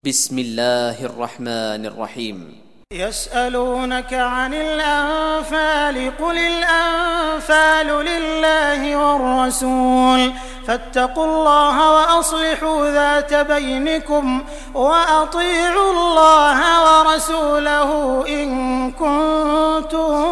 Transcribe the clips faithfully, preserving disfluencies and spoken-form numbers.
بسم الله الرحمن الرحيم. يسألونك عن الأنفال قل الأنفال لله والرسول فاتقوا الله وأصلحوا ذات بينكم وأطيعوا الله ورسوله إن كنتم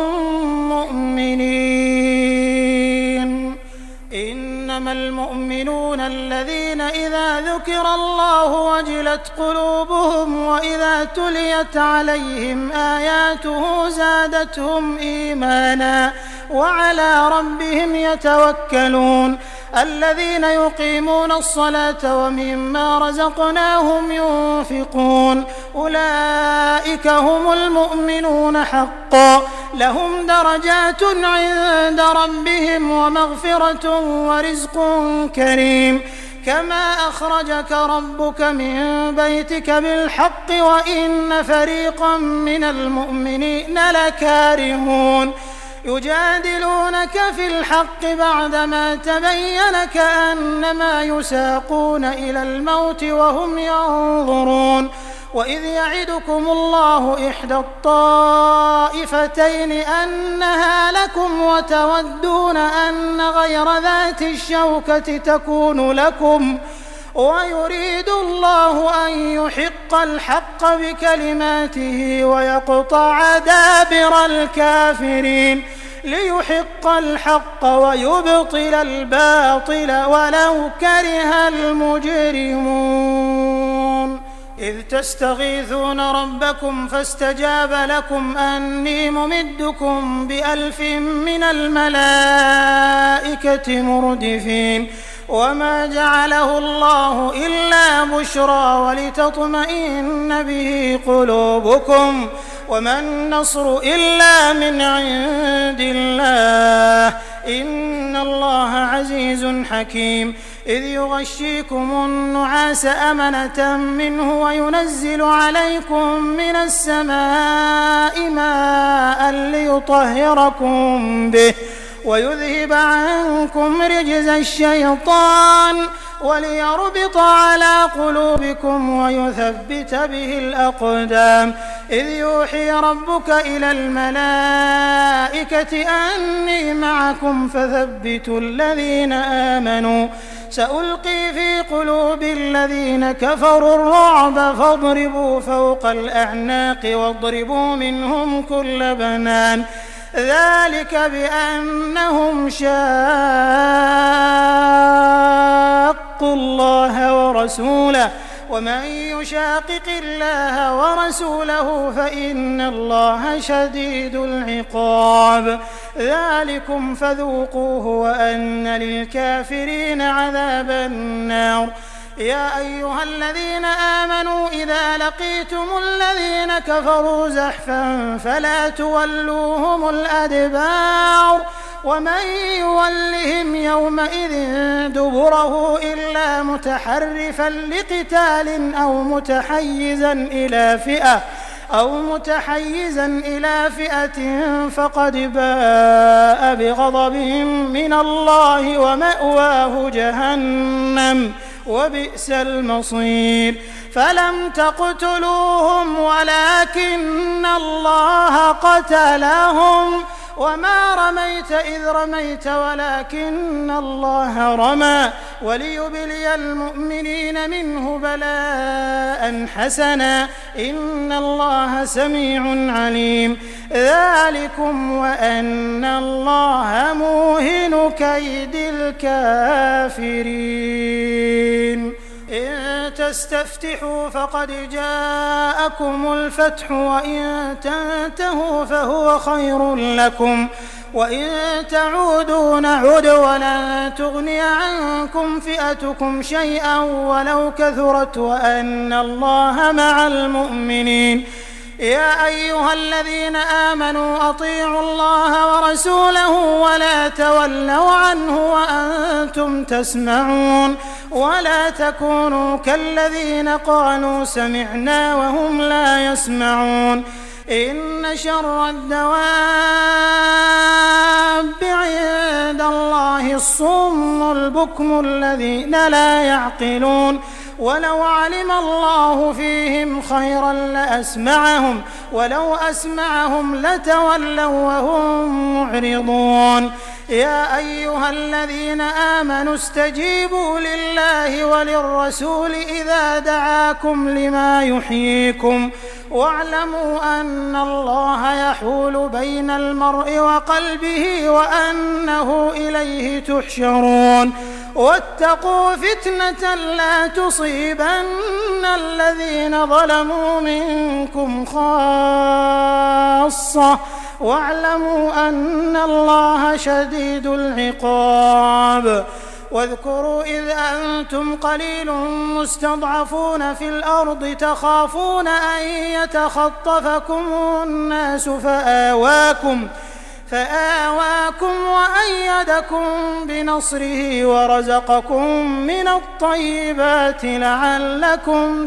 مؤمنين. إنما المؤمنون الذين إذا ذكر الله وجلت قلوبهم وإذا تليت عليهم آياته زادتهم إيمانا وعلى ربهم يتوكلون. الذين يقيمون الصلاة ومما رزقناهم ينفقون أولئك هم المؤمنون حقا لهم درجات عند ربهم ومغفرة ورزق كريم. كما أخرجك ربك من بيتك بالحق وإن فريقا من المؤمنين لكارهون. يجادلونك في الحق بعدما تبين كأنما يساقون إلى الموت وهم ينظرون. وإذ يعدكم الله إحدى الطائفتين أنها لكم وتودون أن غير ذات الشوكة تكون لكم ويريد الله أن يحق الحق بكلماته ويقطع دابر الكافرين ليحق الحق ويبطل الباطل ولو كره المجرمون. إذ تستغيثون ربكم فاستجاب لكم أني ممدكم بألف من الملائكة مردفين. وما جعله الله إلا بشرى ولتطمئن به قلوبكم وما النصر إلا من عند الله إن الله عزيز حكيم. إذ يغشيكم النعاس أمنة منه وينزل عليكم من السماء ماء ليطهركم به ويذهب عنكم رجز الشيطان وليربط على قلوبكم ويثبت به الأقدام. إذ يوحي ربك إلى الملائكة أني معكم فثبتوا الذين آمنوا سألقي في قلوب الذين كفروا الرعب فاضربوا فوق الأعناق واضربوا منهم كل بنان. ذلك بأنهم شاقوا الله ورسوله ومن يشاقق الله ورسوله فإن الله شديد العقاب. ذلكم فذوقوه وأن للكافرين عذاب النار. يا أيها الذين آمنوا إذا لقيتم الذين كفروا زحفا فلا تولوهم الأدبار ومن يولهم يومئذ دبره إلا متحرفا لقتال أو متحيزا إلى فئة أو متحيزا إلى فئة فقد باء بغضب من الله ومأواه جهنم وبئس المصير. فلم تقتلوهم ولكن الله قتلهم وما رميت إذ رميت ولكن الله رمى وليبلي المؤمنين منه بلاء حسنا إن الله سميع عليم. ذلكم وأن الله موهن كيد الكافرين. إن تستفتحوا فقد جاءكم الفتح وإن تنتهوا فهو خير لكم وإن تعودوا نعد ولن تغني عنكم فئتكم شيئا ولو كثرت وأن الله مع المؤمنين. يا أيها الذين آمنوا أطيعوا الله ورسوله ولا تولوا عنه وأنتم تسمعون ولا تكونوا كالذين قالوا سمعنا وهم لا يسمعون. إن شر الدواب عند الله الصم البكم الذين لا يعقلون ولو علم الله فيهم خيرا لأسمعهم ولو أسمعهم لتولوا وهم معرضون يا أيها الذين آمنوا استجيبوا لله وللرسول إذا دعاكم لما يحييكم واعلموا أن الله يحول بين المرء وقلبه وأنه إليه تحشرون واتقوا فتنة لا تصيبن الذين ظلموا منكم خاصة واعلموا أن الله شديد العقاب واذكروا إذ أنتم قليل مستضعفون في الأرض تخافون أن يتخطفكم الناس فآواكم فآواكم وأيدكم بنصره ورزقكم من الطيبات لعلكم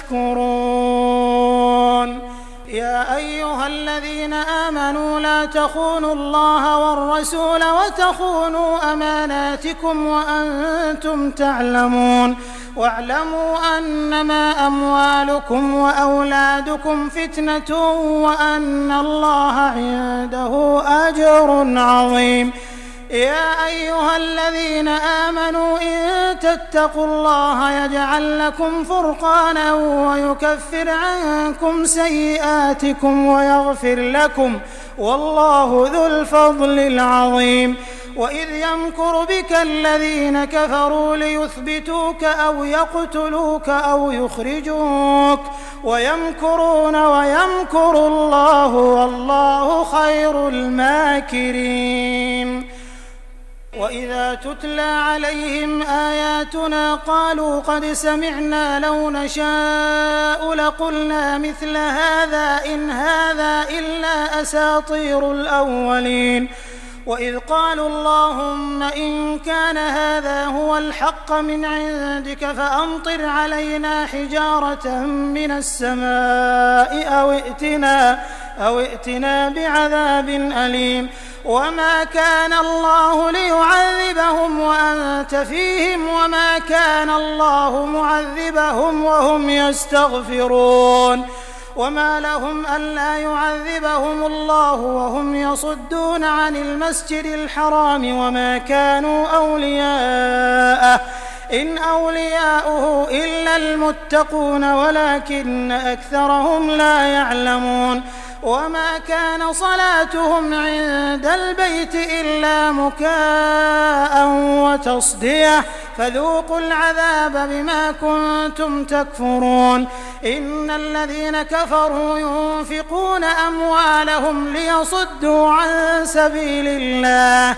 تشكرون يا أيها الذين آمنوا لا تخونوا الله والرسول وتخونوا أماناتكم وأنتم تعلمون واعلموا أنما أموالكم وأولادكم فتنة وأن الله عنده أجر عظيم يا أيها الذين آمنوا إن تتقوا الله يجعل لكم فرقانا ويكفر عنكم سيئاتكم ويغفر لكم والله ذو الفضل العظيم وإذ يمكر بك الذين كفروا ليثبتوك أو يقتلوك أو يخرجوك ويمكرون ويمكر الله والله خير الماكرين وإذا تتلى عليهم آياتنا قالوا قد سمعنا لو نشاء لقلنا مثل هذا إن هذا إلا أساطير الأولين وإذ قالوا اللهم إن كان هذا هو الحق من عندك فأمطر علينا حجارة من السماء أو ائتنا, أو ائتنا بعذاب أليم وما كان الله ليعذبهم وأنت فيهم وما كان الله معذبهم وهم يستغفرون وما لهم ألا يعذبهم الله وهم يصدون عن المسجد الحرام وما كانوا أولياءه إن أولياؤه إلا المتقون ولكن أكثرهم لا يعلمون وما كان صلاتهم عند البيت إلا مكاء وتصدية فذوقوا العذاب بما كنتم تكفرون إن الذين كفروا ينفقون أموالهم ليصدوا عن سبيل الله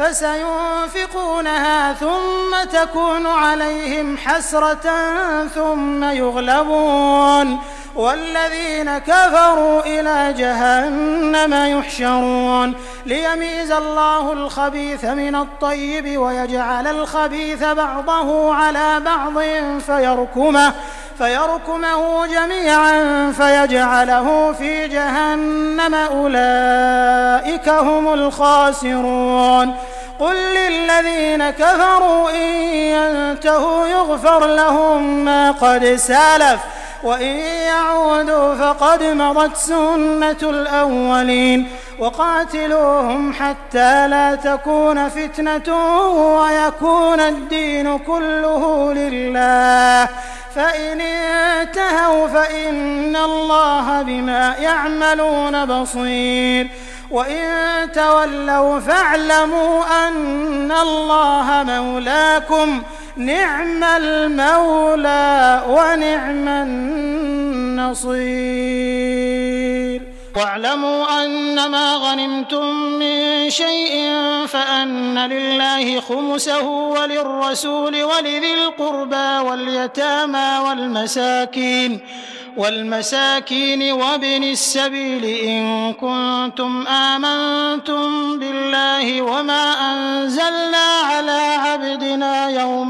فسينفقونها ثم تكون عليهم حسرة ثم يغلبون والذين كفروا إلى جهنم يحشرون ليميز الله الخبيث من الطيب ويجعل الخبيث بعضه على بعض فيركمه فيركمه جميعا فيجعله في جهنم أولئك هم الخاسرون قل للذين كفروا إن ينتهوا يغفر لهم ما قد سلف وإن يعودوا فقد مضت سنة الأولين وقاتلوهم حتى لا تكون فتنة ويكون الدين كله لله فإن انتهوا فإن الله بما يعملون بصير وإن تولوا فاعلموا أن الله مولاكم نعم المولى ونعم النصير واعلموا أنما غنمتم من شيء فأن لله خمسه وللرسول ولذي القربى واليتامى والمساكين والمساكين وابن السبيل إن كنتم آمنتم بالله وما أنزلنا على عبدنا يوم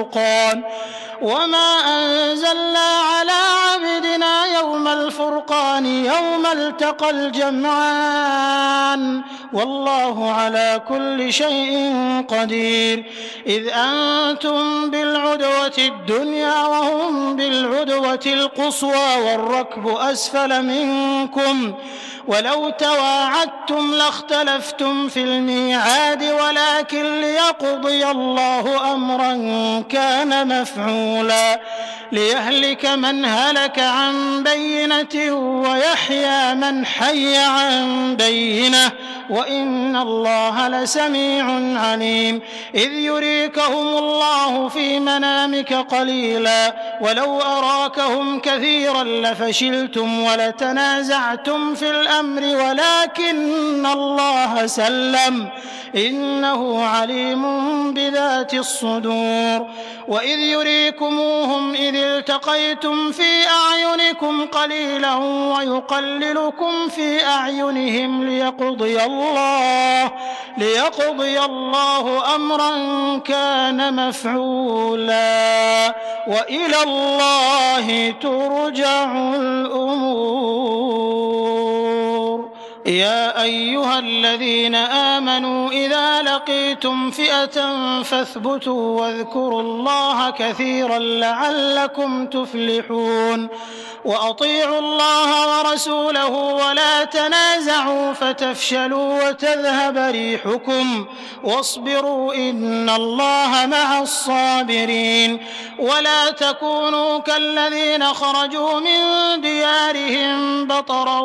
الفرقان وما أنزلنا على عبدنا يوم الفرقان الرحمن يوم التقى الجمعان والله على كل شيء قدير. إذ أنتم بالعدوة الدنيا وهم بالعدوة القصوى والركب أسفل منكم ولو تواعدتم لاختلفتم في الميعاد ولكن ليقضي الله أمرا كان مفعولا ليهلك من هلك عن بينة ويحيى من حي عن بينة وإن الله لسميع عليم. إذ يريكهم الله في منامك قليلا ولو أراكهم كثيرا لفشلتم ولتنازعتم في الأمر ولكن الله سلم إنه عليم بذات الصدور. وإذ يريكموهم إذ التقيتم في أعينكم قليلا ويقللكم في أعينهم ليقضي الله ليقضي الله أمرا كان مفعولا وإلى الله ترجع الأمور. يا أيها الذين آمنوا إذا لقيتم فئة فاثبتوا واذكروا الله كثيرا لعلكم تفلحون. وأطيعوا الله ورسوله ولا تنازعوا فتفشلوا وتذهب ريحكم واصبروا إن الله مع الصابرين. ولا تكونوا كالذين خرجوا من ديارهم بطرا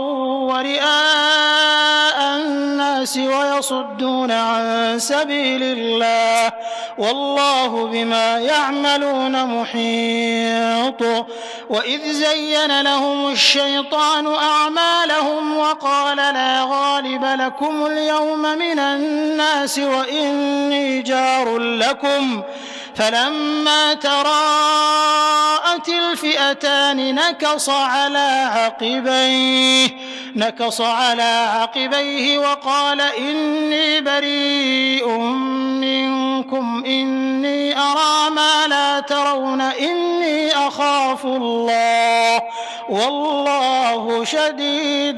ورئاء الناس ويصدون عن سبيل الله والله بما يعملون محيط. وإذ زين لهم الشيطان أعمالهم وقال لا غالب لكم اليوم من الناس وإني جار لكم فلما تراءت الفئتان نكص على عقبيه نكص على عقبيه وقال إني بريء منكم إني أرى ما لا ترون إني أخاف الله والله شديد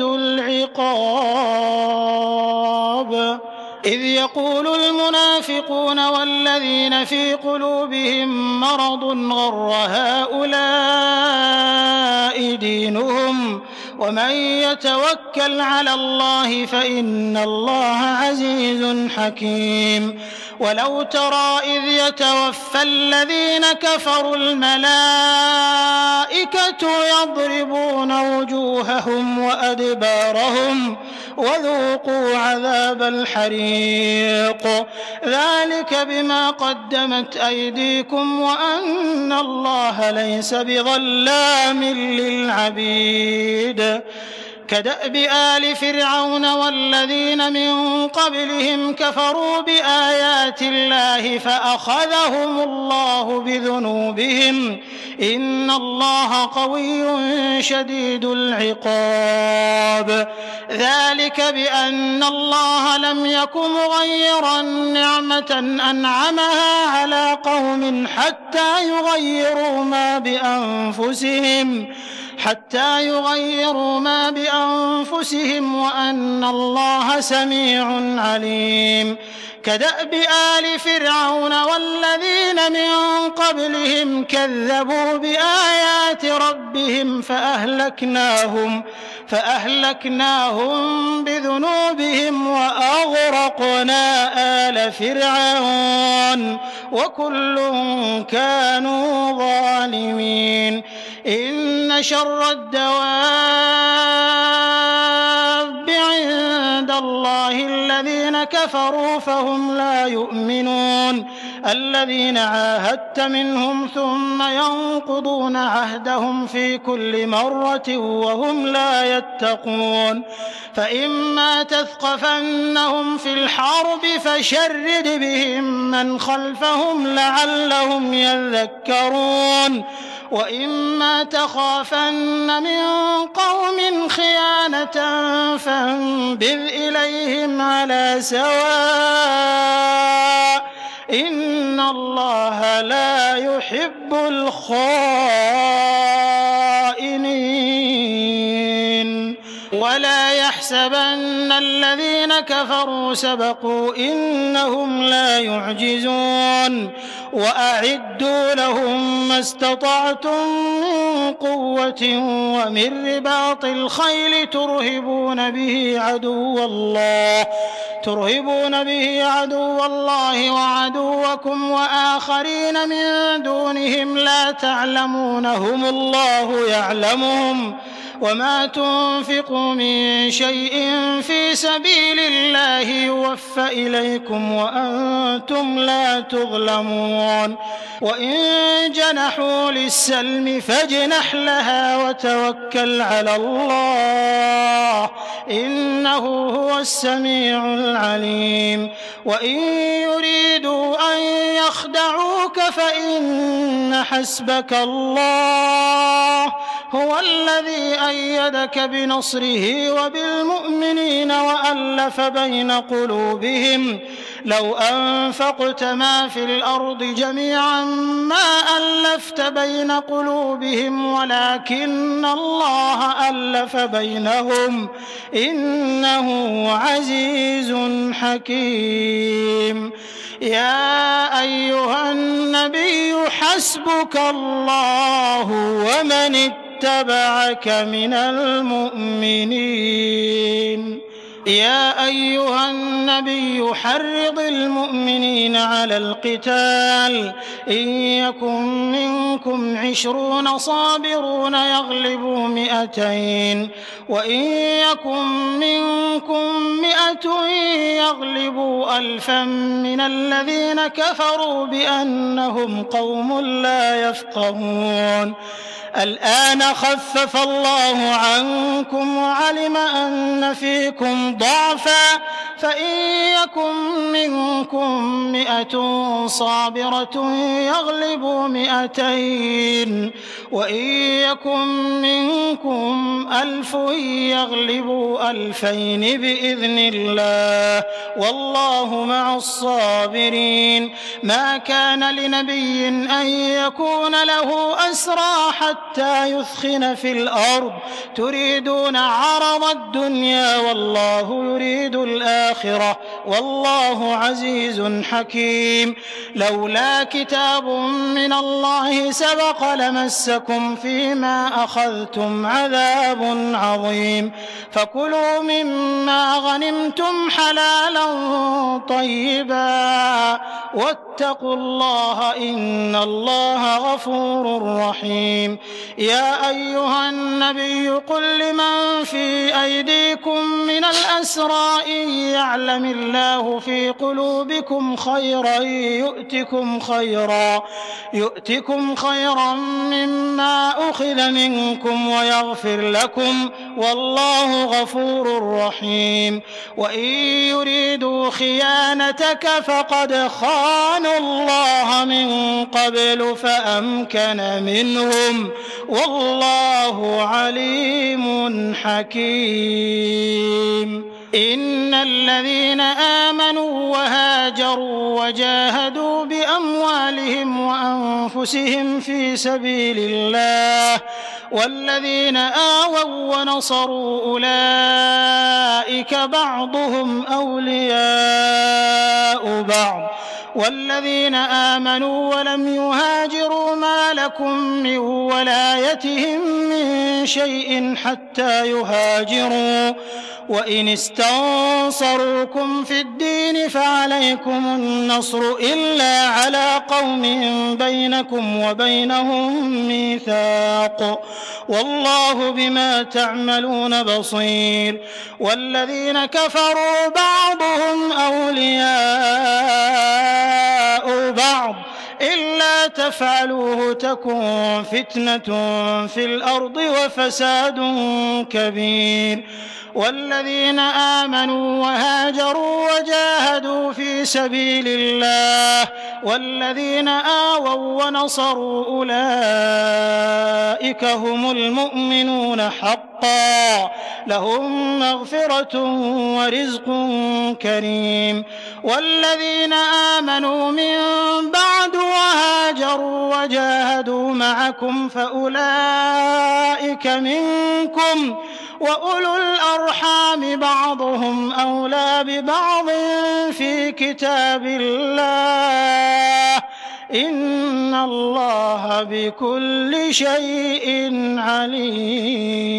العقاب. إذ يقول المنافقون والذين في قلوبهم مرض غر هؤلاء دينهم ومن يتوكل على الله فإن الله عزيز حكيم. ولو ترى إذ يتوفى الذين كفروا الملائكة يضربون وجوههم وأدبارهم وذوقوا عذاب الحريق ذلك بما قدمت أيديكم وأن الله ليس بظلام للعبيد. كدأب آل فرعون والذين من قبلهم كفروا بآيات الله فأخذهم الله بذنوبهم إن الله قوي شديد العقاب. ذلك بأن الله لم يكن مغيرا نعمة أنعمها على قوم حتى يغيروا ما بأنفسهم حتى يغيروا ما بأنفسهم وأن الله سميع عليم. كدأب آل فرعون والذين من قبلهم كذبوا بآيات ربهم فأهلكناهم فأهلكناهم بذنوبهم وأغرقنا آل فرعون وكل كانوا ظالمين. إن شر الدواب عند الله الذين كفروا فهم لا يؤمنون الذين عاهدت منهم ثم ينقضون عهدهم في كل مرة وهم لا يتقون. فإما تثقفنهم في الحرب فشرد بهم من خلفهم لعلهم يذكرون وإما تخافن من قوم خيانة فانبذ إليهم على سواء إن الله لا يحب الخائنين. ولا يحسبن الذين كفروا سبقوا إنهم لا يعجزون وأعدوا لهم ما استطعتم من قوة ومن رباط الخيل ترهبون به عدو الله ترهبون به عدو الله وعدوكم وآخرين من دونهم لا تعلمونهم الله يعلمهم وما تنفقوا من شيء في سبيل الله يوفى إليكم وأنتم لا تظلمون وإن جنحوا للسلم فاجنح لها وتوكل على الله إنه هو السميع العليم وإن يريدوا أن يخدعوك فإن حسبك الله هو الذي أيدك بنصره وبالمؤمنين وألف بين قلوبهم لو أنفقت ما في الأرض جميعا ما ألفت بين قلوبهم ولكن الله ألف بينهم إنه عزيز حكيم يا أيها النبي حسبك الله ومن اتبعك من المؤمنين يا أيها النبي حرض المؤمنين على القتال إن يكن منكم عشرون صابرون يغلبوا مئتين وإن يكن منكم مئة يغلبوا ألفا من الذين كفروا بأنهم قوم لا يفقهون الآن خفف الله عنكم وعلم أن فيكم ضعفا فإن يكن منكم مئة صابرة يغلبوا مئتين وإن يكن منكم ألف يغلبوا ألفين بإذن الله والله مع الصابرين ما كان لنبي أن يكون له أسرى حتى يثخن في الأرض تريدون عرض الدنيا والله يريد الآخرة والله عزيز حكيم لولا كتاب من الله سبق لمسكم فيما أخذتم عذاب عظيم فكلوا مما غنمتم حلالا طيبا واتقوا الله إن الله غفور رحيم يا أيها النبي قل لمن في أيديكم من الأسرى إن يعلم الله في قلوبكم خيرا يؤتكم خيرا يؤتكم خيرا مما أخذ منكم ويغفر لكم والله غفور رحيم وإن يريدوا خيانتك فقد خانوا الله من قبل فأمكن منهم والله عليم حكيم إن الذين آمنوا وهاجروا وجاهدوا بأموالهم وأنفسهم في سبيل الله والذين آووا ونصروا أولئك بعضهم أولياء بعض والذين آمنوا ولم يهاجروا ما لكم من ولايتهم من شيء حتى يهاجروا وإن استنصروكم في الدين فعليكم النصر إلا على قوم بينكم وبينهم ميثاق والله بما تعملون بصير والذين كفروا بعضهم أولياء بعض إلا تفعلوه تكن فتنة في الأرض وفساد كبير والذين آمنوا وهاجروا وجاهدوا في سبيل الله والذين آووا ونصروا أولئك هم المؤمنون حقا لهم مغفرة ورزق كريم والذين آمنوا من بعد وهاجروا وجاهدوا معكم فأولئك منكم وأولو الأرحام بعضهم أولى ببعض في كتاب الله إن الله بكل شيء عليم.